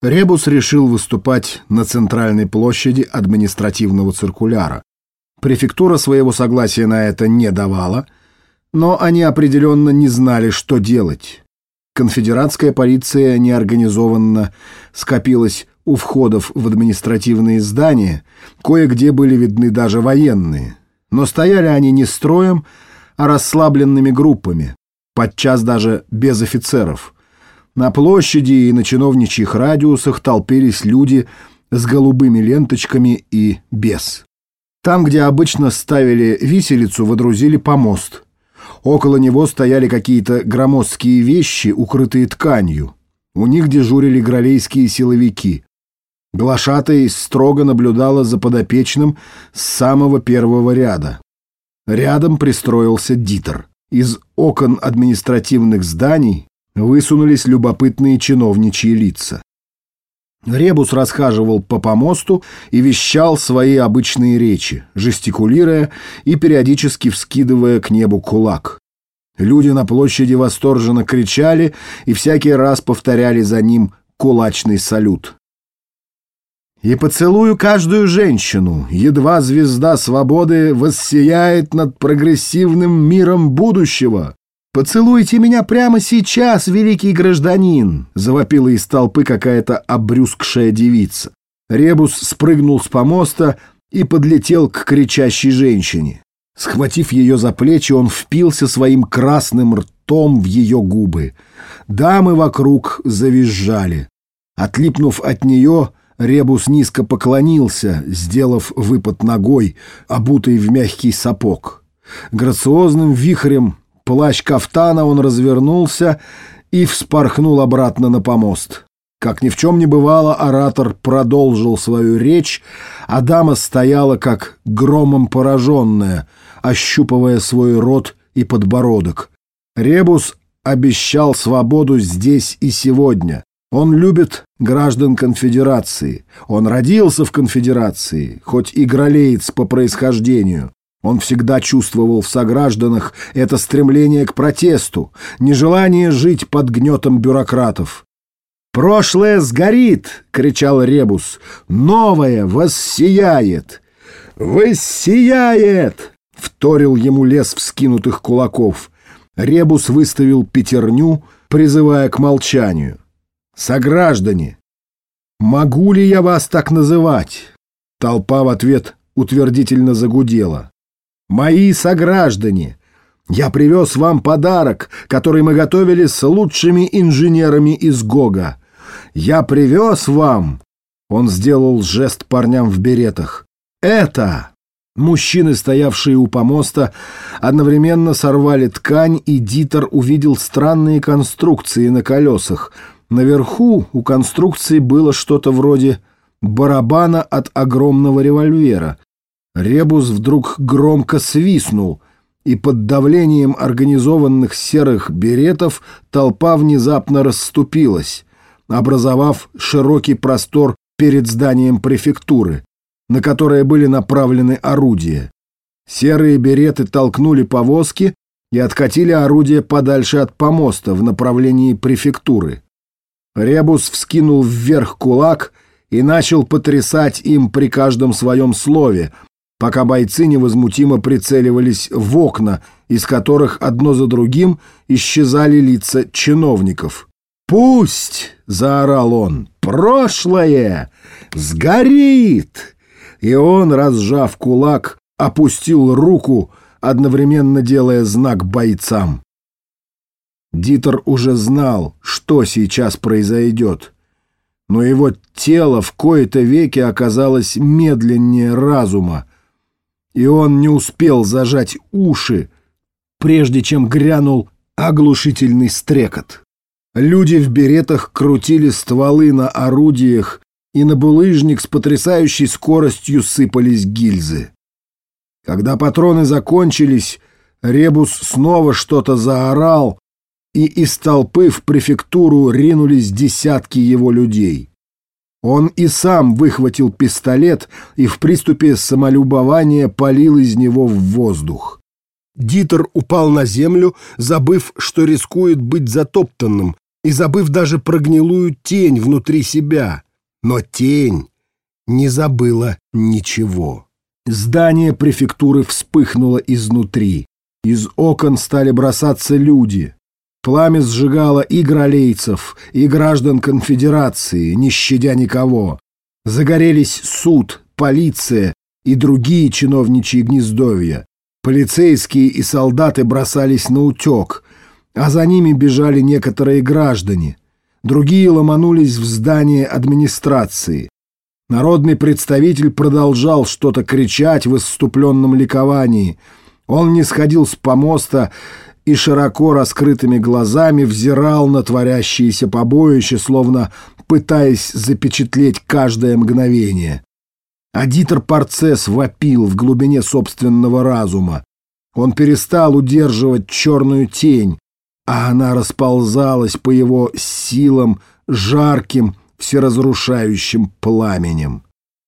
Ребус решил выступать на центральной площади административного циркуляра. Префектура своего согласия на это не давала, но они определенно не знали, что делать. Конфедератская полиция неорганизованно скопилась у входов в административные здания, кое-где были видны даже военные. Но стояли они не строем, а расслабленными группами, подчас даже без офицеров. На площади и на чиновничьих радиусах толпились люди с голубыми ленточками и без. Там, где обычно ставили виселицу, водрузили помост. Около него стояли какие-то громоздкие вещи, укрытые тканью. У них дежурили гралейские силовики. Глашатай строго наблюдала за подопечным с самого первого ряда. Рядом пристроился Дитер. Из окон административных зданий высунулись любопытные чиновничьи лица. Ребус расхаживал по помосту и вещал свои обычные речи, жестикулируя и периодически вскидывая к небу кулак. Люди на площади восторженно кричали и всякий раз повторяли за ним кулачный салют. «И поцелую каждую женщину, едва звезда свободы воссияет над прогрессивным миром будущего. «Поцелуйте меня прямо сейчас, великий гражданин!» — завопила из толпы какая-то обрюзгшая девица. Ребус спрыгнул с помоста и подлетел к кричащей женщине. Схватив ее за плечи, он впился своим красным ртом в ее губы. Дамы вокруг завизжали. Отлипнув от нее, Ребус низко поклонился, сделав выпад ногой, обутой в мягкий сапог. Грациозным вихрем плащ кафтана он развернулся и вспорхнул обратно на помост. Как ни в чем не бывало, оратор продолжил свою речь, а дама стояла как громом пораженная, ощупывая свой рот и подбородок. Ребус обещал свободу здесь и сегодня. Он любит граждан конфедерации. Он родился в конфедерации, хоть и гралеец по происхождению. Он всегда чувствовал в согражданах это стремление к протесту, нежелание жить под гнетом бюрократов. «Прошлое сгорит!» — кричал Ребус. «Новое воссияет!» «Воссияет!» — вторил ему лес вскинутых кулаков. Ребус выставил пятерню, призывая к молчанию. «Сограждане! Могу ли я вас так называть?» Толпа в ответ утвердительно загудела. «Мои сограждане! Я привез вам подарок, который мы готовили с лучшими инженерами из Гога. Я привез вам...» Он сделал жест парням в беретах. «Это...» Мужчины, стоявшие у помоста, одновременно сорвали ткань, и Дитер увидел странные конструкции на колесах. Наверху у конструкции было что-то вроде барабана от огромного револьвера. Ребус вдруг громко свистнул, и под давлением организованных серых беретов толпа внезапно расступилась, образовав широкий простор перед зданием префектуры, на которое были направлены орудия. Серые береты толкнули повозки и откатили орудия подальше от помоста в направлении префектуры. Ребус вскинул вверх кулак и начал потрясать им при каждом своем слове, пока бойцы невозмутимо прицеливались в окна, из которых одно за другим исчезали лица чиновников. «Пусть!» — заорал он. «Прошлое сгорит!» И он, разжав кулак, опустил руку, одновременно делая знак бойцам. Дитер уже знал, что сейчас произойдет, но его тело в кои-то веки оказалось медленнее разума, и он не успел зажать уши, прежде чем грянул оглушительный стрекот. Люди в беретах крутили стволы на орудиях, и на булыжник с потрясающей скоростью сыпались гильзы. Когда патроны закончились, Ребус снова что-то заорал, и из толпы в префектуру ринулись десятки его людей. Он и сам выхватил пистолет и в приступе самолюбования палил из него в воздух. Дитер упал на землю, забыв, что рискует быть затоптанным, и забыв даже про гнилую тень внутри себя. Но тень не забыла ничего. Здание префектуры вспыхнуло изнутри. Из окон стали бросаться люди. Пламя сжигало и гралейцев, и граждан конфедерации, не щадя никого. Загорелись суд, полиция и другие чиновничьи гнездовья. Полицейские и солдаты бросались на утек, а за ними бежали некоторые граждане. Другие ломанулись в здание администрации. Народный представитель продолжал что-то кричать в исступленном ликовании. Он не сходил с помоста и широко раскрытыми глазами взирал на творящееся побоище, словно пытаясь запечатлеть каждое мгновение. А Дитер Парцесс вопил в глубине собственного разума. Он перестал удерживать черную тень, а она расползалась по его силам жарким, всеразрушающим пламенем.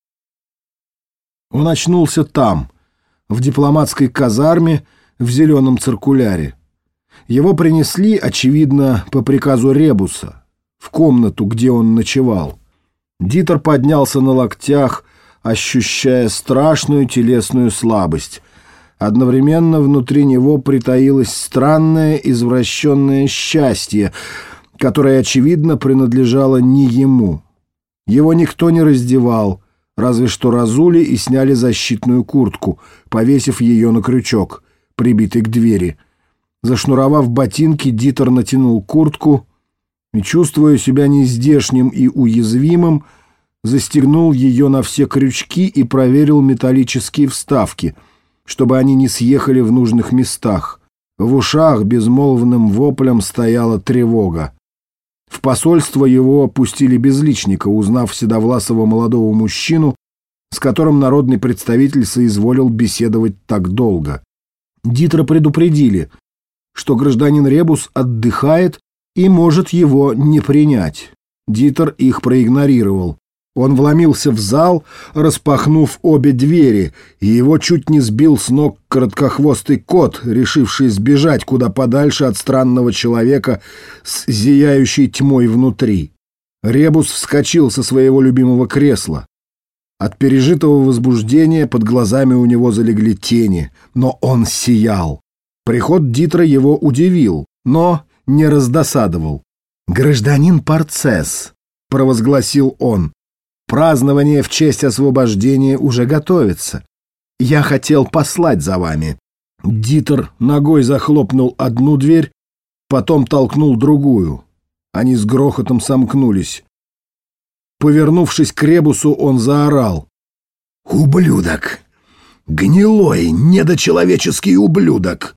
Он очнулся там, в дипломатской казарме, в зеленом циркуляре. Его принесли, очевидно, по приказу Ребуса, в комнату, где он ночевал. Дитер поднялся на локтях, ощущая страшную телесную слабость. Одновременно внутри него притаилось странное извращенное счастье, которое, очевидно, принадлежало не ему. Его никто не раздевал, разве что разули и сняли защитную куртку, повесив ее на крючок, прибитый к двери. Зашнуровав ботинки, Дитер натянул куртку и, чувствуя себя нездешним и уязвимым, застегнул ее на все крючки и проверил металлические вставки, чтобы они не съехали в нужных местах. В ушах безмолвным воплем стояла тревога. В посольство его пустили без личника, узнав седовласого молодого мужчину, с которым народный представитель соизволил беседовать так долго. Дитера предупредили, что гражданин Ребус отдыхает и может его не принять. Дитер их проигнорировал. Он вломился в зал, распахнув обе двери, и его чуть не сбил с ног короткохвостый кот, решивший сбежать куда подальше от странного человека с зияющей тьмой внутри. Ребус вскочил со своего любимого кресла. От пережитого возбуждения под глазами у него залегли тени, но он сиял. Приход Дитера его удивил, но не раздосадовал. «Гражданин Парцесс», — провозгласил он, — «празднование в честь освобождения уже готовится. Я хотел послать за вами». Дитер ногой захлопнул одну дверь, потом толкнул другую. Они с грохотом сомкнулись. Повернувшись к Ребусу, он заорал: «Ублюдок! Гнилой, недочеловеческий ублюдок!»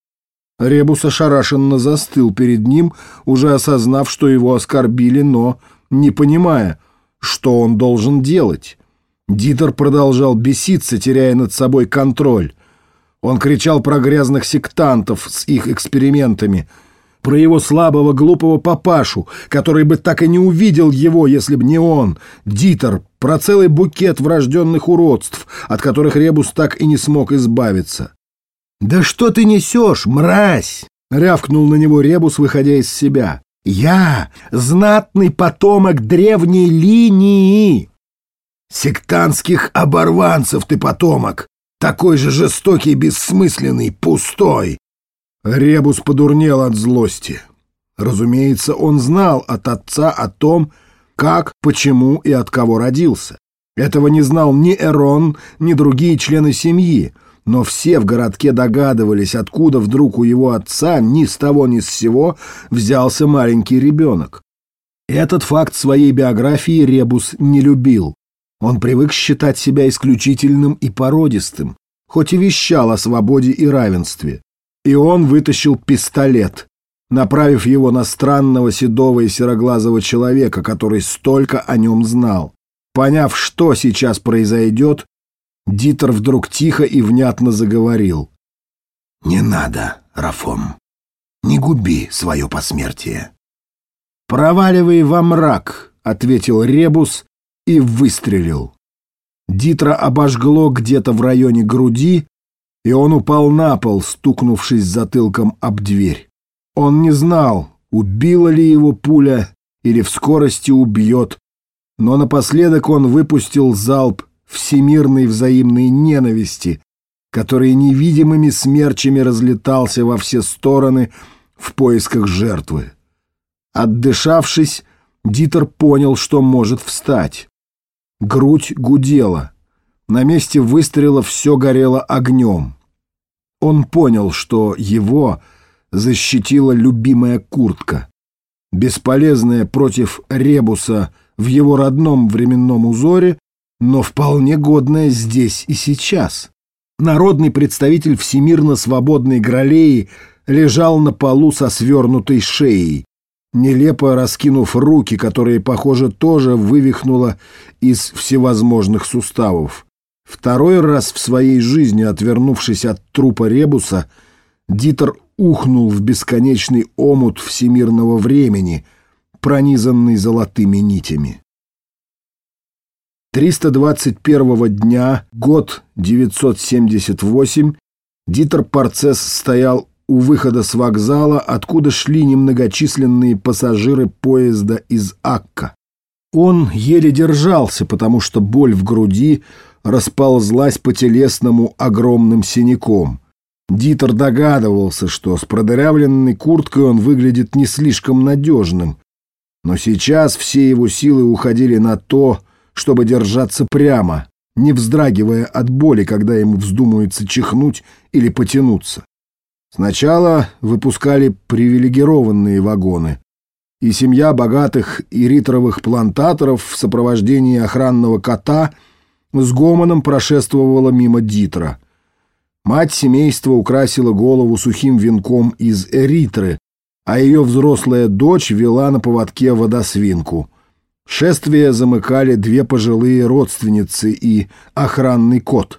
Ребус ошарашенно застыл перед ним, уже осознав, что его оскорбили, но не понимая, что он должен делать. Дитер продолжал беситься, теряя над собой контроль. Он кричал про грязных сектантов с их экспериментами, про его слабого глупого папашу, который бы так и не увидел его, если б не он, Дитер, про целый букет врожденных уродств, от которых Ребус так и не смог избавиться. «Да что ты несешь, мразь!» — рявкнул на него Ребус, выходя из себя. «Я знатный потомок древней линии! Сектантских оборванцев ты потомок! Такой же жестокий, бессмысленный, пустой!» Ребус подурнел от злости. Разумеется, он знал от отца о том, как, почему и от кого родился. Этого не знал ни Эрон, ни другие члены семьи, но все в городке догадывались, откуда вдруг у его отца ни с того ни с сего взялся маленький ребенок. Этот факт своей биографии Ребус не любил. Он привык считать себя исключительным и породистым, хоть и вещал о свободе и равенстве. И он вытащил пистолет, направив его на странного седого и сероглазого человека, который столько о нем знал. Поняв, что сейчас произойдет, Дитер вдруг тихо и внятно заговорил. «Не надо, Рафом, не губи свое посмертие». «Проваливай во мрак», — ответил Ребус и выстрелил. Дитера обожгло где-то в районе груди, и он упал на пол, стукнувшись затылком об дверь. Он не знал, убила ли его пуля или в скорости убьет, но напоследок он выпустил залп всемирной взаимной ненависти, который невидимыми смерчами разлетался во все стороны в поисках жертвы. Отдышавшись, Дитер понял, что может встать. Грудь гудела. На месте выстрела все горело огнем. Он понял, что его защитила любимая куртка, бесполезная против ребуса в его родном временном узоре, но вполне годная здесь и сейчас. Народный представитель всемирно свободной Гралеи лежал на полу со свернутой шеей, нелепо раскинув руки, которые, похоже, тоже вывихнуло из всевозможных суставов. Второй раз в своей жизни, отвернувшись от трупа ребуса, Дитер ухнул в бесконечный омут всемирного времени, пронизанный золотыми нитями. 321-го дня, год 978, Дитер Парцес стоял у выхода с вокзала, откуда шли немногочисленные пассажиры поезда из Акка. Он еле держался, потому что боль в груди расползлась по телесному огромным синяком. Дитер догадывался, что с продырявленной курткой он выглядит не слишком надежным, но сейчас все его силы уходили на то, чтобы держаться прямо, не вздрагивая от боли, когда ему вздумается чихнуть или потянуться. Сначала выпускали привилегированные вагоны, и семья богатых эритровых плантаторов в сопровождении охранного кота с гомоном прошествовала мимо Дитера. Мать семейства украсила голову сухим венком из эритры, а ее взрослая дочь вела на поводке водосвинку. Шествие замыкали две пожилые родственницы и охранный кот.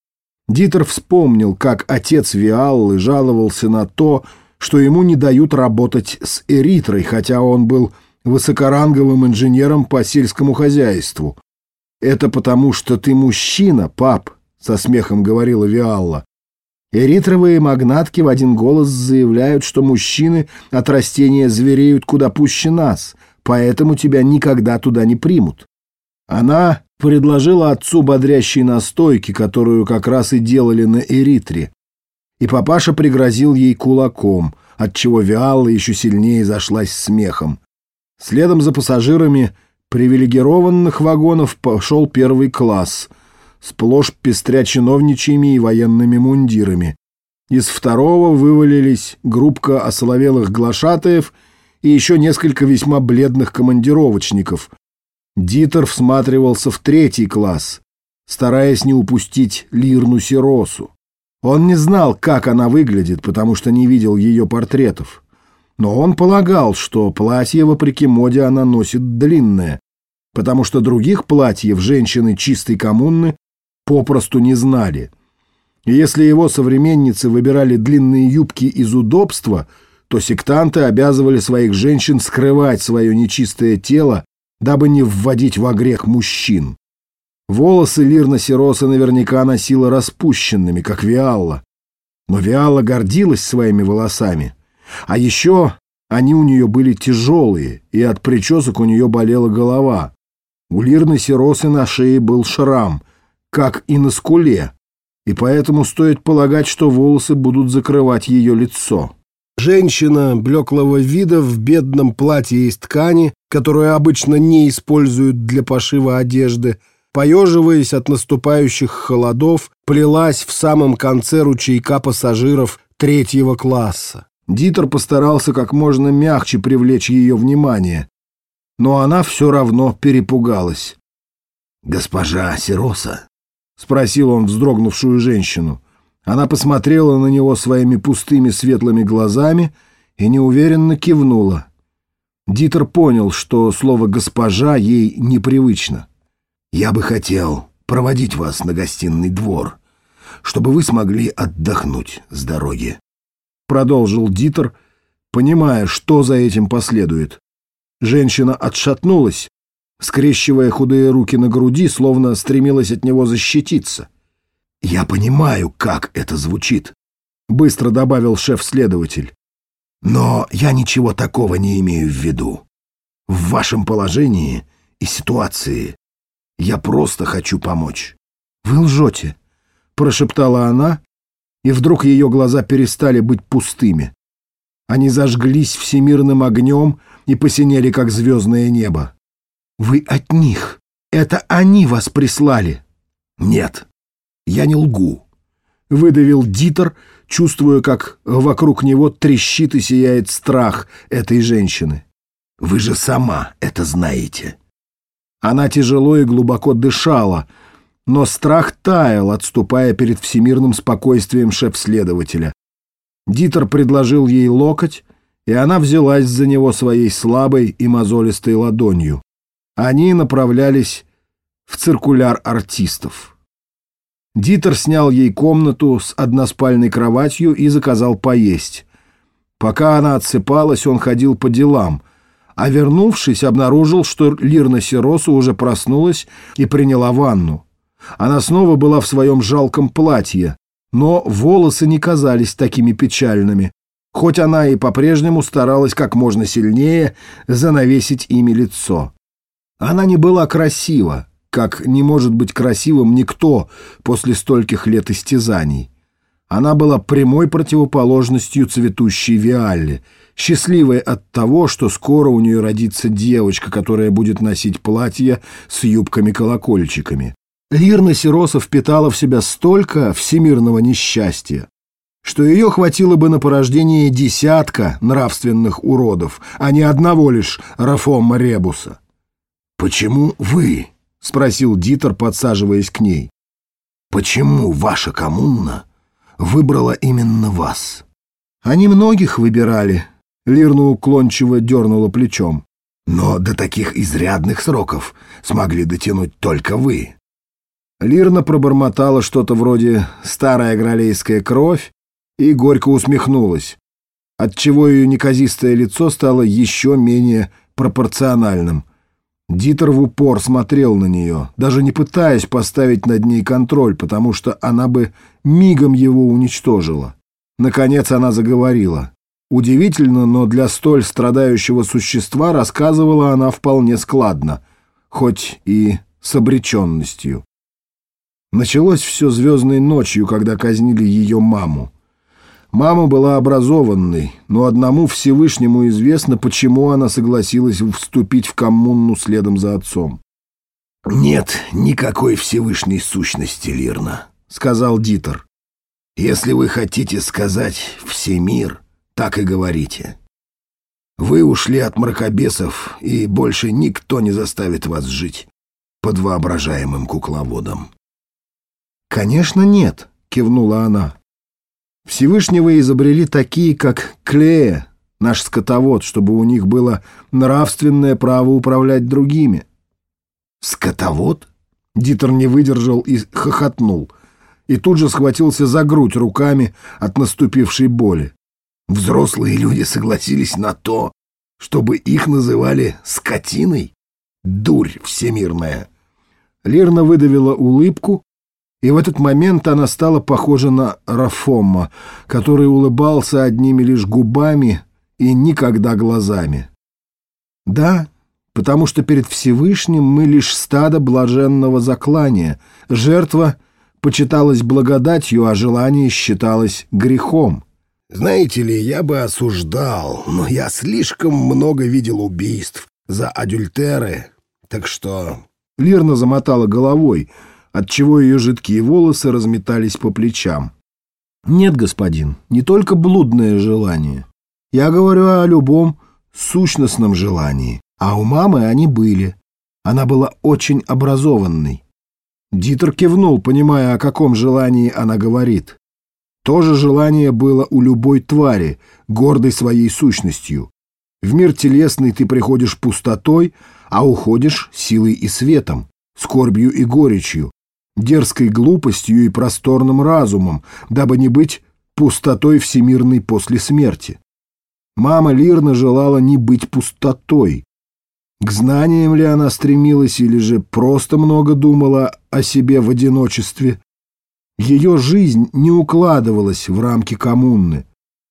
Дитер вспомнил, как отец Виаллы жаловался на то, что ему не дают работать с эритрой, хотя он был высокоранговым инженером по сельскому хозяйству. «Это потому, что ты мужчина, пап», — со смехом говорила Виалла. Эритровые магнатки в один голос заявляют, что мужчины от растения звереют куда пуще нас, поэтому тебя никогда туда не примут. Она предложила отцу бодрящей настойки, которую как раз и делали на эритре, и папаша пригрозил ей кулаком, отчего Виалла еще сильнее зашлась смехом. Следом за пассажирами привилегированных вагонов пошел первый класс, сплошь пестря чиновничьими и военными мундирами. Из второго вывалились группка осоловелых глашатаев и еще несколько весьма бледных командировочников. Дитер всматривался в третий класс, стараясь не упустить Лирну Сиросу. Он не знал, как она выглядит, потому что не видел ее портретов. Но он полагал, что платье, вопреки моде, она носит длинное, потому что других платьев женщины чистой коммуны попросту не знали. И если его современницы выбирали длинные юбки из удобства, то сектанты обязывали своих женщин скрывать свое нечистое тело, дабы не вводить во грех мужчин. Волосы Лирна Сироса наверняка носила распущенными, как Виалла. Но Виалла гордилась своими волосами. А еще они у нее были тяжелые, и от причесок у нее болела голова. У Лирны Сиросы на шее был шрам, как и на скуле, и поэтому стоит полагать, что волосы будут закрывать ее лицо. Женщина блеклого вида в бедном платье из ткани, которую обычно не используют для пошива одежды, поеживаясь от наступающих холодов, плелась в самом конце ручейка пассажиров третьего класса. Дитер постарался как можно мягче привлечь ее внимание, но она все равно перепугалась. «Госпожа Сироса?» — спросил он вздрогнувшую женщину. Она посмотрела на него своими пустыми светлыми глазами и неуверенно кивнула. Дитер понял, что слово «госпожа» ей непривычно. «Я бы хотел проводить вас на гостиный двор, чтобы вы смогли отдохнуть с дороги», — продолжил Дитер, понимая, что за этим последует. Женщина отшатнулась, скрещивая худые руки на груди, словно стремилась от него защититься. «Я понимаю, как это звучит», — быстро добавил шеф-следователь. Но я ничего такого не имею в виду. В вашем положении и ситуации я просто хочу помочь». «Вы лжете», — прошептала она, и вдруг ее глаза перестали быть пустыми. Они зажглись всемирным огнем и посинели, как звездное небо. «Вы от них! Это они вас прислали!» «Нет, я не лгу», — выдавил Дитер, чувствуя, как вокруг него трещит и сияет страх этой женщины. «Вы же сама это знаете». Она тяжело и глубоко дышала, но страх таял, отступая перед всемирным спокойствием шеф-следователя. Дитер предложил ей локоть, и она взялась за него своей слабой и мозолистой ладонью. Они направлялись в циркуляр артистов. Дитер снял ей комнату с односпальной кроватью и заказал поесть. Пока она отсыпалась, он ходил по делам, а вернувшись, обнаружил, что Лирна Сиросу уже проснулась и приняла ванну. Она снова была в своем жалком платье, но волосы не казались такими печальными, хоть она и по-прежнему старалась как можно сильнее занавесить ими лицо. Она не была красива, как не может быть красивым никто после стольких лет истязаний. Она была прямой противоположностью цветущей Виалле, счастливой от того, что скоро у нее родится девочка, которая будет носить платье с юбками-колокольчиками. Лирна Сироса впитала в себя столько всемирного несчастья, что ее хватило бы на порождение десятка нравственных уродов, а не одного лишь Рафома Ребуса. «Почему вы?» — спросил Дитер, подсаживаясь к ней. «Почему ваша коммуна выбрала именно вас?» «Они многих выбирали», — Лирна уклончиво дернула плечом. «Но до таких изрядных сроков смогли дотянуть только вы». Лирна пробормотала что-то вроде «старая гралейская кровь» и горько усмехнулась, отчего ее неказистое лицо стало еще менее пропорциональным. Дитер в упор смотрел на нее, даже не пытаясь поставить над ней контроль, потому что она бы мигом его уничтожила. Наконец она заговорила. Удивительно, но для столь страдающего существа рассказывала она вполне складно, хоть и с обреченностью. Началось все звездной ночью, когда казнили ее маму. Мама была образованной, но одному Всевышнему известно, почему она согласилась вступить в коммуну следом за отцом. «Нет никакой Всевышней сущности, Лирна», — сказал Дитер. «Если вы хотите сказать «всемир», так и говорите. Вы ушли от мракобесов, и больше никто не заставит вас жить под воображаемым кукловодом». «Конечно, нет», — кивнула она. «Всевышнего изобрели такие, как Клея, наш скотовод, чтобы у них было нравственное право управлять другими». «Скотовод?» Дитер не выдержал и хохотнул, и тут же схватился за грудь руками от наступившей боли. «Взрослые люди согласились на то, чтобы их называли скотиной? Дурь всемирная!» Лирна выдавила улыбку, и в этот момент она стала похожа на Рафома, который улыбался одними лишь губами и никогда глазами. «Да, потому что перед Всевышним мы лишь стадо блаженного заклания. Жертва почиталась благодатью, а желание считалось грехом». «Знаете ли, я бы осуждал, но я слишком много видел убийств за адюльтеры, так что...» Лирна замотала головой, отчего ее жидкие волосы разметались по плечам. «Нет, господин, не только блудное желание. Я говорю о любом сущностном желании, а у мамы они были. Она была очень образованной». Дитер кивнул, понимая, о каком желании она говорит. То же желание было у любой твари, гордой своей сущностью. В мир телесный ты приходишь пустотой, а уходишь силой и светом, скорбью и горечью, дерзкой глупостью и просторным разумом, дабы не быть пустотой всемирной после смерти. Мама Лирна желала не быть пустотой. К знаниям ли она стремилась или же просто много думала о себе в одиночестве? Ее жизнь не укладывалась в рамки коммуны.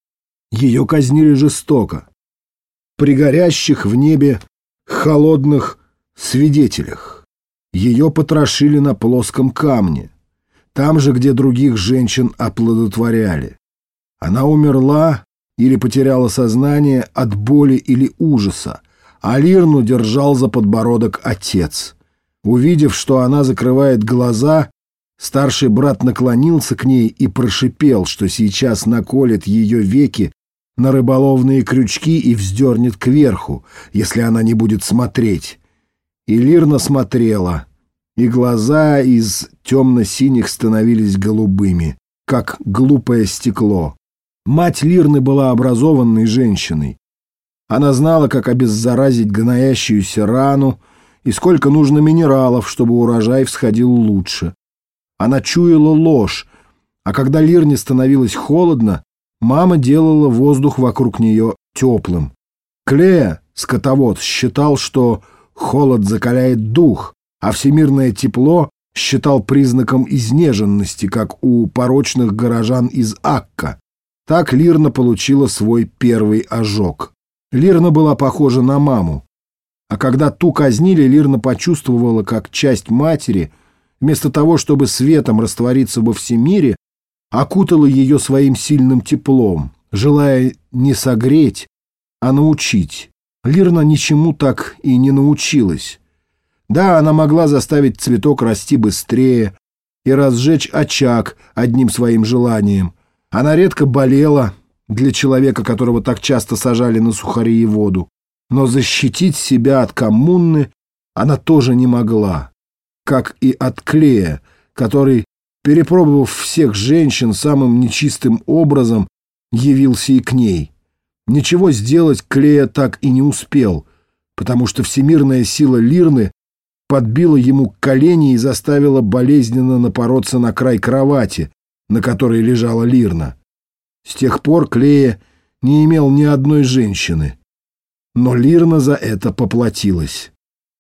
Ее казнили жестоко, при горящих в небе холодных свидетелях. Ее потрошили на плоском камне, там же, где других женщин оплодотворяли. Она умерла или потеряла сознание от боли или ужаса, а Лирну держал за подбородок отец. Увидев, что она закрывает глаза, старший брат наклонился к ней и прошипел, что сейчас наколет ее веки на рыболовные крючки и вздернет кверху, если она не будет смотреть. И Лирна смотрела, и глаза из темно-синих становились голубыми, как глупое стекло. Мать Лирны была образованной женщиной. Она знала, как обеззаразить гноящуюся рану и сколько нужно минералов, чтобы урожай всходил лучше. Она чуяла ложь, а когда Лирне становилось холодно, мама делала воздух вокруг нее теплым. Клея, скотовод, считал, что холод закаляет дух, а всемирное тепло считал признаком изнеженности, как у порочных горожан из Акка. Так Лирна получила свой первый ожог. Лирна была похожа на маму. А когда ту казнили, Лирна почувствовала, как часть матери, вместо того, чтобы светом раствориться во всемире, окутала ее своим сильным теплом, желая не согреть, а научить. Лирна ничему так и не научилась. Да, она могла заставить цветок расти быстрее и разжечь очаг одним своим желанием. Она редко болела для человека, которого так часто сажали на сухари и воду. Но защитить себя от коммуны она тоже не могла, как и от Клея, который, перепробовав всех женщин самым нечистым образом, явился и к ней. Ничего сделать Клея так и не успел, потому что всемирная сила Лирны подбила ему колени и заставила болезненно напороться на край кровати, на которой лежала Лирна. С тех пор Клея не имел ни одной женщины, но Лирна за это поплатилась.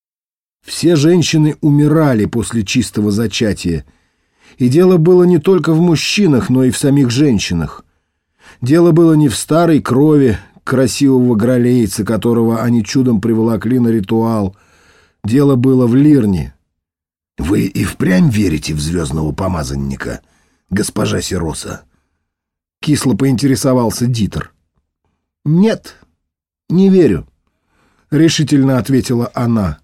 Все женщины умирали после чистого зачатия, и дело было не только в мужчинах, но и в самих женщинах. Дело было не в старой крови красивого гралейца, которого они чудом приволокли на ритуал. Дело было в Лирне. «Вы и впрямь верите в звездного помазанника, госпожа Сироса?» — кисло поинтересовался Дитер. «Нет, не верю», — решительно ответила она.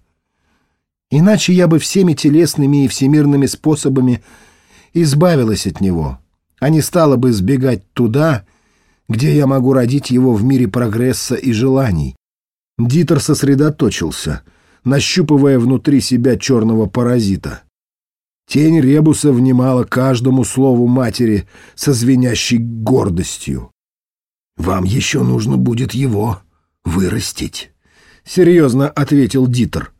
«Иначе я бы всеми телесными и всемирными способами избавилась от него, а не стала бы сбегать туда, где я могу родить его в мире прогресса и желаний». Дитер сосредоточился, нащупывая внутри себя черного паразита. Тень Ребуса внимала каждому слову матери со звенящей гордостью. «Вам еще нужно будет его вырастить», — серьезно ответил Дитер.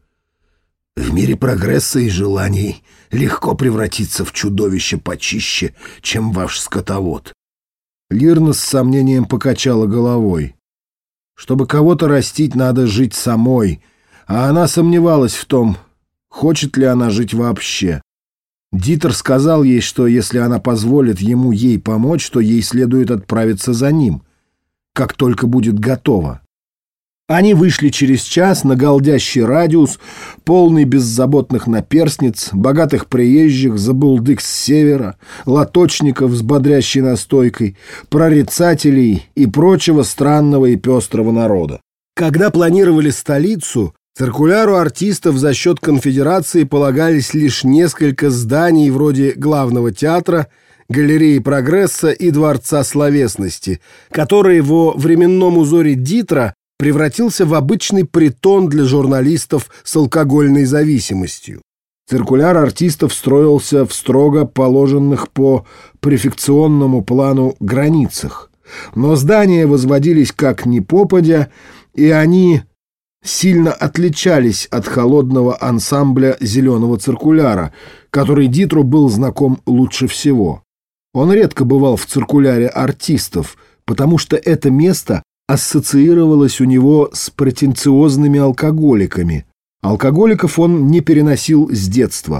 «В мире прогресса и желаний легко превратиться в чудовище почище, чем ваш скотовод». Лирна с сомнением покачала головой. Чтобы кого-то растить, надо жить самой, а она сомневалась в том, хочет ли она жить вообще. Дитер сказал ей, что если она позволит ему ей помочь, то ей следует отправиться за ним, как только будет готова. Они вышли через час на голдящий радиус, полный беззаботных наперстниц, богатых приезжих, забулдык с севера, лоточников с бодрящей настойкой, прорицателей и прочего странного и пестрого народа. Когда планировали столицу, циркуляру артистов за счет конфедерации полагались лишь несколько зданий вроде главного театра, галереи прогресса и дворца словесности, которые во временном узоре Дитера превратился в обычный притон для журналистов с алкогольной зависимостью. Циркуляр артистов строился в строго положенных по префекционному плану границах, но здания возводились как ни попадя, и они сильно отличались от холодного ансамбля зеленого циркуляра, который Дитру был знаком лучше всего. Он редко бывал в циркуляре артистов, потому что это место ассоциировалось у него с претенциозными алкоголиками. Алкоголиков он не переносил с детства,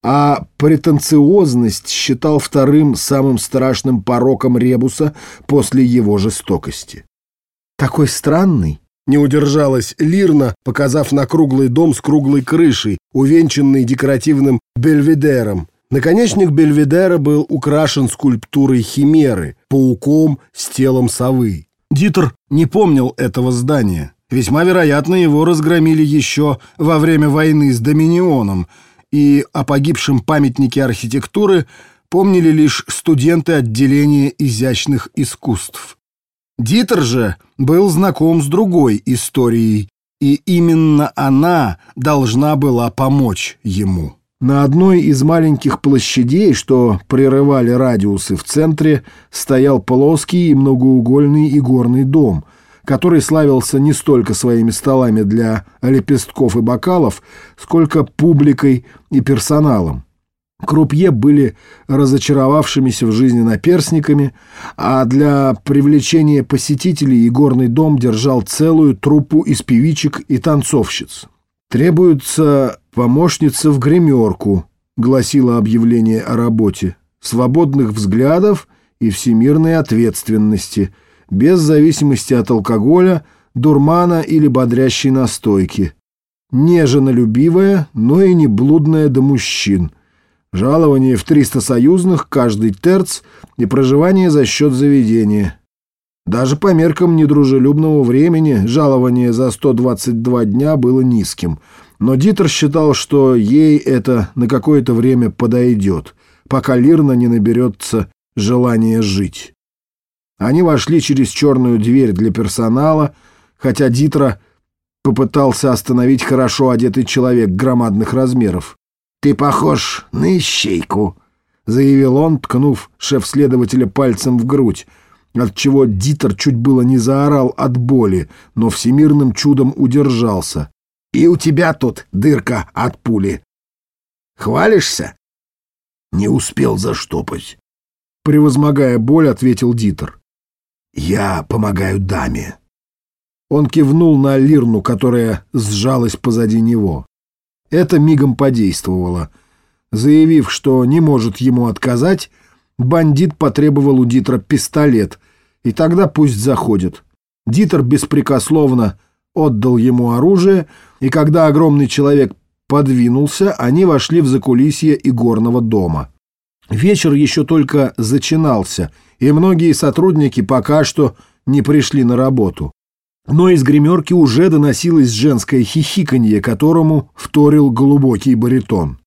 а претенциозность считал вторым самым страшным пороком Ребуса после его жестокости. «Такой странный», — не удержалась Лирна, показав на круглый дом с круглой крышей, увенчанный декоративным бельведером. Наконечник бельведера был украшен скульптурой химеры, пауком с телом совы. Дитер не помнил этого здания. Весьма вероятно, его разгромили еще во время войны с Доминионом, и о погибшем памятнике архитектуры помнили лишь студенты отделения изящных искусств. Дитер же был знаком с другой историей, и именно она должна была помочь ему. На одной из маленьких площадей, что прерывали радиусы в центре, стоял плоский и многоугольный игорный дом, который славился не столько своими столами для лепестков и бокалов, сколько публикой и персоналом. Крупье были разочаровавшимися в жизни наперсниками, а для привлечения посетителей игорный дом держал целую труппу из певичек и танцовщиц. «Требуется помощница в гримерку», — гласило объявление о работе, «свободных взглядов и всемирной ответственности, без зависимости от алкоголя, дурмана или бодрящей настойки, не женолюбивая, но и не блудная до мужчин, жалование в 300 союзных каждый терц и проживание за счет заведения». Даже по меркам недружелюбного времени жалование за 122 дня было низким, но Дитер считал, что ей это на какое-то время подойдет, пока Лирна не наберется желания жить. Они вошли через черную дверь для персонала, хотя Дитера попытался остановить хорошо одетый человек громадных размеров. «Ты похож на ищейку», — заявил он, ткнув шеф-следователя пальцем в грудь, отчего Дитер чуть было не заорал от боли, но всемирным чудом удержался. «И у тебя тут дырка от пули. Хвалишься?» «Не успел заштопать», — превозмогая боль, ответил Дитер. «Я помогаю даме». Он кивнул на Лирну, которая сжалась позади него. Это мигом подействовало. Заявив, что не может ему отказать, бандит потребовал у Дитера пистолет, и тогда пусть заходит. Дитер беспрекословно отдал ему оружие, и когда огромный человек подвинулся, они вошли в закулисье игорного дома. Вечер еще только начинался, и многие сотрудники пока что не пришли на работу. Но из гримерки уже доносилось женское хихиканье, которому вторил глубокий баритон.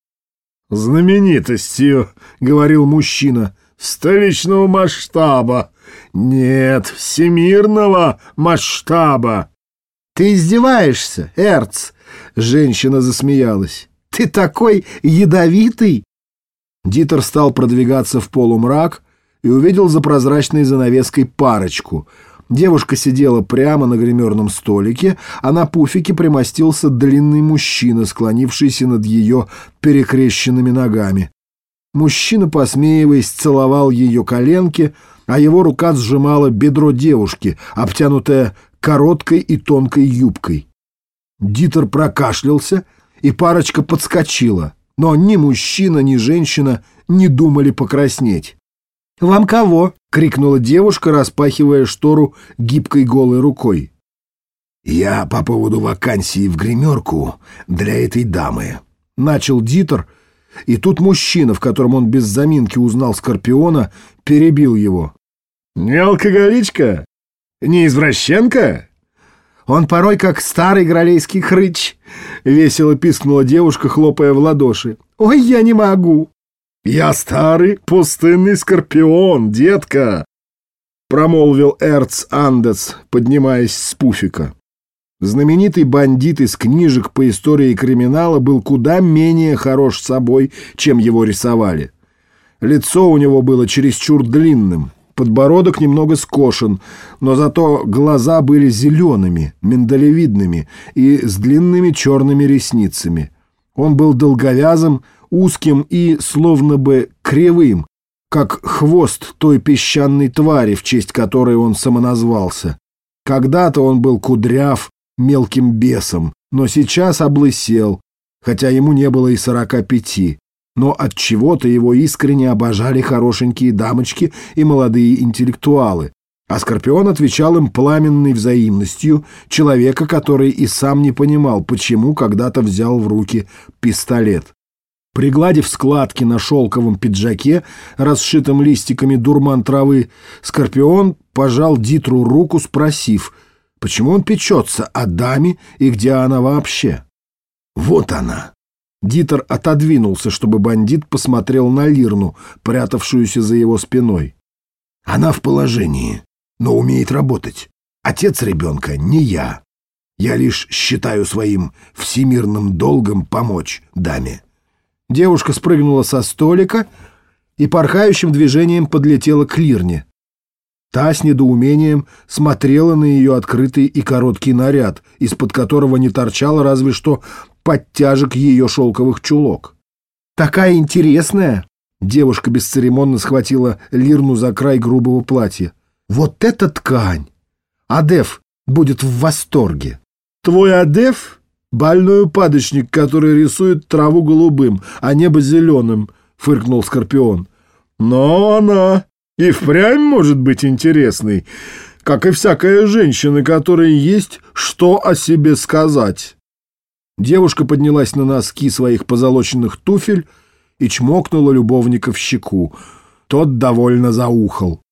«Знаменитостью», — говорил мужчина, — «столичного масштаба. Нет, всемирного масштаба». «Ты издеваешься, Эрц?» — женщина засмеялась. «Ты такой ядовитый!» Дитер стал продвигаться в полумрак и увидел за прозрачной занавеской парочку. Девушка сидела прямо на гримерном столике, а на пуфике примостился длинный мужчина, склонившийся над ее перекрещенными ногами. Мужчина, посмеиваясь, целовал ее коленки, а его рука сжимала бедро девушки, обтянутое короткой и тонкой юбкой. Дитер прокашлялся, и парочка подскочила, но ни мужчина, ни женщина не думали покраснеть. «Вам кого?» — крикнула девушка, распахивая штору гибкой голой рукой. «Я по поводу вакансии в гримерку для этой дамы», — начал Дитер, и тут мужчина, в котором он без заминки узнал Скорпиона, перебил его. «Не алкоголичка? Не извращенка?» «Он порой как старый гралейский хрыч», — весело пискнула девушка, хлопая в ладоши. «Ой, я не могу». «Я старый пустынный Скорпион, детка», — промолвил Эрц Андец, поднимаясь с пуфика. Знаменитый бандит из книжек по истории криминала был куда менее хорош собой, чем его рисовали. Лицо у него было чересчур длинным, подбородок немного скошен, но зато глаза были зелеными, миндалевидными и с длинными черными ресницами. Он был долговязым, узким и словно бы кривым, как хвост той песчаной твари, в честь которой он самоназвался. Когда-то он был кудряв, мелким бесом, но сейчас облысел, хотя ему не было и 45. но от чего-то его искренне обожали хорошенькие дамочки и молодые интеллектуалы, а Скорпион отвечал им пламенной взаимностью человека, который и сам не понимал, почему когда-то взял в руки пистолет. Пригладив складки на шелковом пиджаке, расшитом листиками дурман травы, Скорпион пожал Дитру руку, спросив, почему он печется о даме и где она вообще. «Вот она!» Дитер отодвинулся, чтобы бандит посмотрел на Лирну, прятавшуюся за его спиной. «Она в положении, но умеет работать. Отец ребенка не я. Я лишь считаю своим всемирным долгом помочь даме». Девушка спрыгнула со столика и порхающим движением подлетела к Лирне. Та с недоумением смотрела на ее открытый и короткий наряд, из-под которого не торчало разве что подтяжек ее шелковых чулок. «Такая интересная!» Девушка бесцеремонно схватила Лирну за край грубого платья. «Вот эта ткань! Адеф будет в восторге!» «Твой Адеф — больной упадочник, который рисует траву голубым, а небо зеленым», — фыркнул Скорпион. «Но она и впрямь может быть интересной, как и всякая женщина, которой есть что о себе сказать». Девушка поднялась на носки своих позолоченных туфель и чмокнула любовника в щеку. Тот довольно заухал.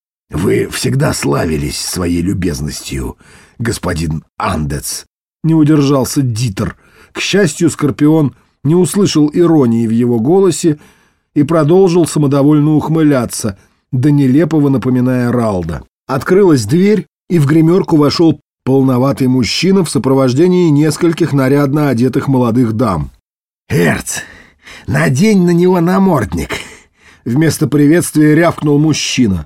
«Вы всегда славились своей любезностью, господин Андец», — не удержался Дитер. К счастью, Скорпион не услышал иронии в его голосе и продолжил самодовольно ухмыляться, до нелепого напоминая Ралда. Открылась дверь, и в гримерку вошел полноватый мужчина в сопровождении нескольких нарядно одетых молодых дам. «Эрц, надень на него намордник!» Вместо приветствия рявкнул мужчина.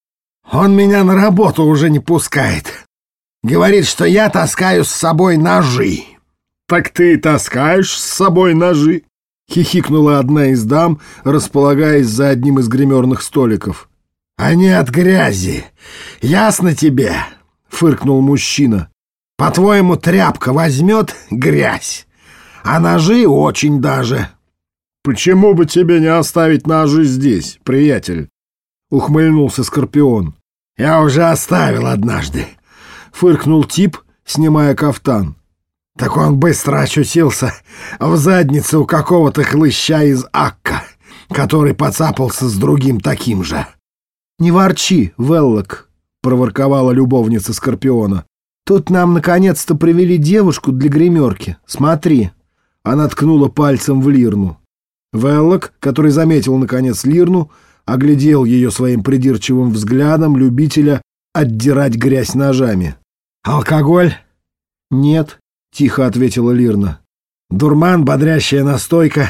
«Он меня на работу уже не пускает. Говорит, что я таскаю с собой ножи». «Так ты таскаешь с собой ножи?» — хихикнула одна из дам, располагаясь за одним из гримерных столиков. «Они от грязи. Ясно тебе?» — фыркнул мужчина. «По-твоему, тряпка возьмет грязь, а ножи очень даже». «Почему бы тебе не оставить ножи здесь, приятель?» — ухмыльнулся Скорпион. «Я уже оставил однажды», — фыркнул тип, снимая кафтан. «Так он быстро очутился в заднице у какого-то хлыща из Акка, который поцапался с другим таким же». «Не ворчи, Веллок», — проворковала любовница Скорпиона. «Тут нам наконец-то привели девушку для гримерки. Смотри». Она ткнула пальцем в Лирну. Веллок, который заметил, наконец, Лирну, оглядел ее своим придирчивым взглядом любителя отдирать грязь ножами. «Алкоголь?» «Нет», — тихо ответила Лирна. «Дурман, бодрящая настойка,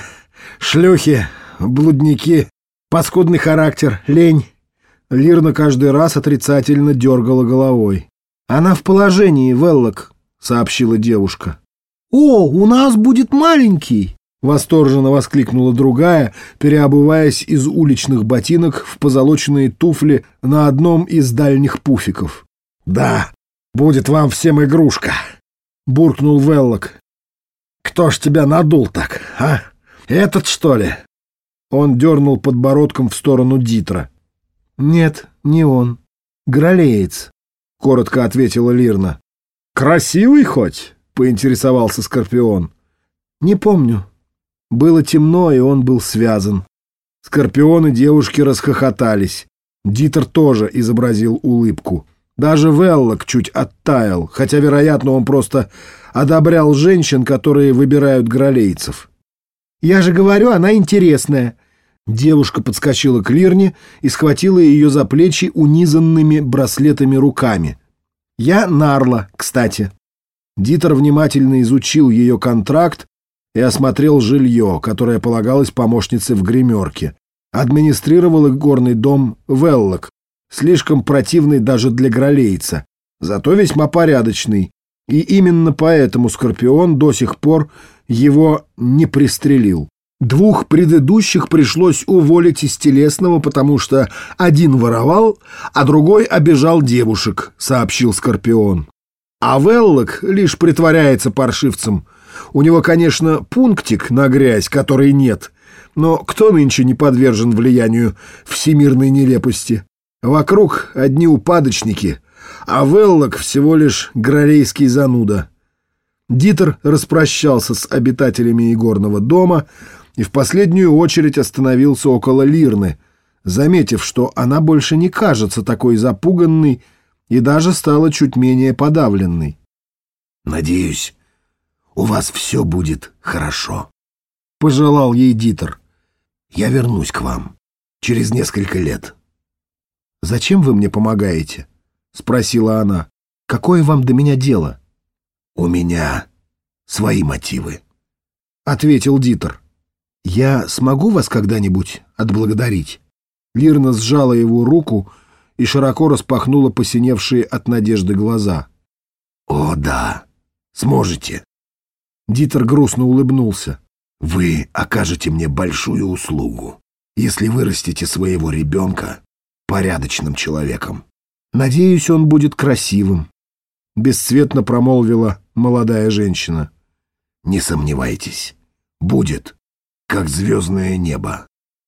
шлюхи, блудники, паскудный характер, лень». Лирна каждый раз отрицательно дергала головой. «Она в положении, Веллок», — сообщила девушка. «О, у нас будет маленький!» — восторженно воскликнула другая, переобуваясь из уличных ботинок в позолоченные туфли на одном из дальних пуфиков. «Да, будет вам всем игрушка», — буркнул Веллок. «Кто ж тебя надул так, а? Этот, что ли?» Он дернул подбородком в сторону Дитра. «Нет, не он. Гралеец», — коротко ответила Лирна. «Красивый хоть?» — поинтересовался Скорпион. «Не помню. Было темно, и он был связан». Скорпион и девушки расхохотались. Дитер тоже изобразил улыбку. Даже Веллок чуть оттаял, хотя, вероятно, он просто одобрял женщин, которые выбирают гралейцев. «Я же говорю, она интересная». Девушка подскочила к Лирне и схватила ее за плечи унизанными браслетами руками. «Я Нарла, кстати». Дитер внимательно изучил ее контракт и осмотрел жилье, которое полагалось помощнице в гримерке. Администрировал их горный дом Веллок, слишком противный даже для гралейца, зато весьма порядочный, и именно поэтому Скорпион до сих пор его не пристрелил. Двух предыдущих пришлось уволить из телесного, потому что один воровал, а другой обижал девушек, сообщил Скорпион. А Веллок лишь притворяется паршивцем. У него, конечно, пунктик на грязь, который нет, Но кто нынче не подвержен влиянию всемирной нелепости? Вокруг одни упадочники, а Веллок всего лишь грарейский зануда. Дитер распрощался с обитателями игорного дома и в последнюю очередь остановился около Лирны, заметив, что она больше не кажется такой запуганной и даже стала чуть менее подавленной. «Надеюсь, у вас все будет хорошо», — пожелал ей Дитер. «Я вернусь к вам через несколько лет». «Зачем вы мне помогаете?» — спросила она. «Какое вам до меня дело?» «У меня свои мотивы», — ответил Дитер. «Я смогу вас когда-нибудь отблагодарить?» Лирна сжала его руку и широко распахнула посиневшие от надежды глаза. «О, да, сможете». Дитер грустно улыбнулся. «Вы окажете мне большую услугу, если вырастите своего ребенка порядочным человеком». «Надеюсь, он будет красивым», — бесцветно промолвила молодая женщина. «Не сомневайтесь, будет, как звездное небо».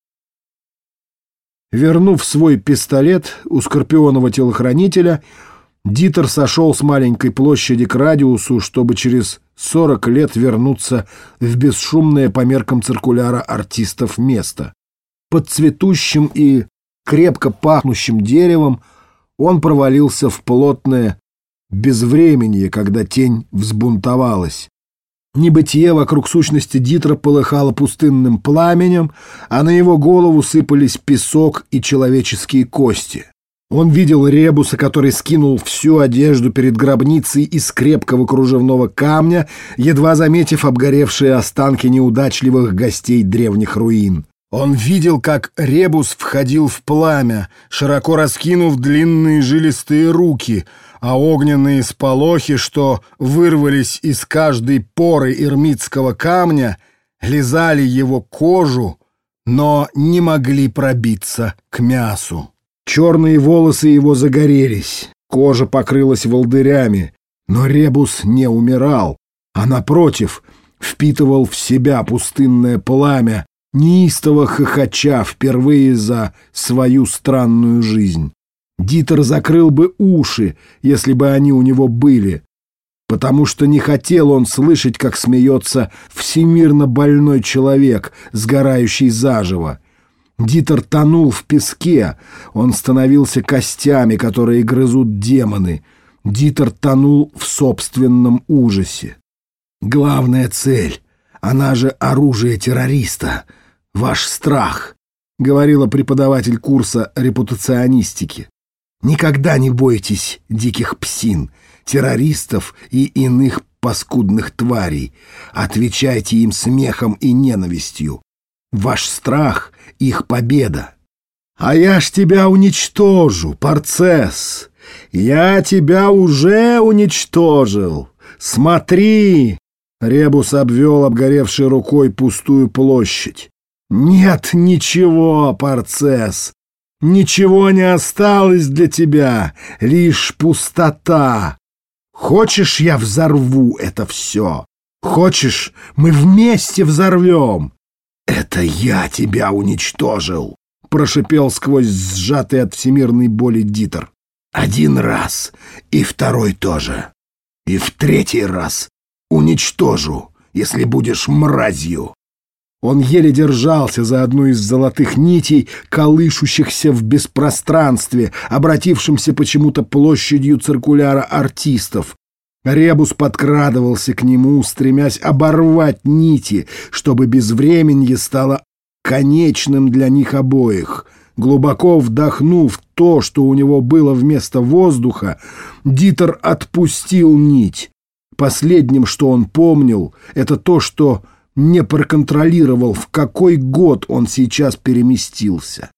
Вернув свой пистолет у скорпионова телохранителя, Дитер сошел с маленькой площади к радиусу, чтобы через 40 лет вернуться в бесшумное по меркам циркуляра артистов место. Под цветущим и крепко пахнущим деревом он провалился в плотное безвременье, когда тень взбунтовалась. Небытие вокруг сущности Дитера полыхало пустынным пламенем, а на его голову сыпались песок и человеческие кости. Он видел Ребуса, который скинул всю одежду перед гробницей из крепкого кружевного камня, едва заметив обгоревшие останки неудачливых гостей древних руин. Он видел, как Ребус входил в пламя, широко раскинув длинные жилистые руки, а огненные сполохи, что вырвались из каждой поры ирмитского камня, лизали его кожу, но не могли пробиться к мясу. Черные волосы его загорелись, кожа покрылась волдырями, но Ребус не умирал, а, напротив, впитывал в себя пустынное пламя, неистово хохоча впервые за свою странную жизнь. Дитер закрыл бы уши, если бы они у него были, потому что не хотел он слышать, как смеется всемирно больной человек, сгорающий заживо. Дитер тонул в песке, он становился костями, которые грызут демоны. Дитер тонул в собственном ужасе. «Главная цель, она же оружие террориста, ваш страх», — говорила преподаватель курса репутационистики. «Никогда не бойтесь диких псин, террористов и иных паскудных тварей. Отвечайте им смехом и ненавистью. Ваш страх — их победа. А я ж тебя уничтожу, Парцесс. Я тебя уже уничтожил. Смотри!» Ребус обвел обгоревшей рукой пустую площадь. «Нет ничего, Парцесс. Ничего не осталось для тебя, лишь пустота. Хочешь, я взорву это все? Хочешь, мы вместе взорвем?» «Это я тебя уничтожил», — прошипел сквозь сжатый от всемирной боли Дитер. «Один раз, и второй тоже. И в третий раз уничтожу, если будешь мразью». Он еле держался за одну из золотых нитей, колышущихся в беспространстве, обратившимся почему-то площадью циркуляра артистов. Ребус подкрадывался к нему, стремясь оборвать нити, чтобы безвременье стало конечным для них обоих. Глубоко вдохнув то, что у него было вместо воздуха, Дитер отпустил нить. Последним, что он помнил, это то, что не проконтролировал, в какой год он сейчас переместился.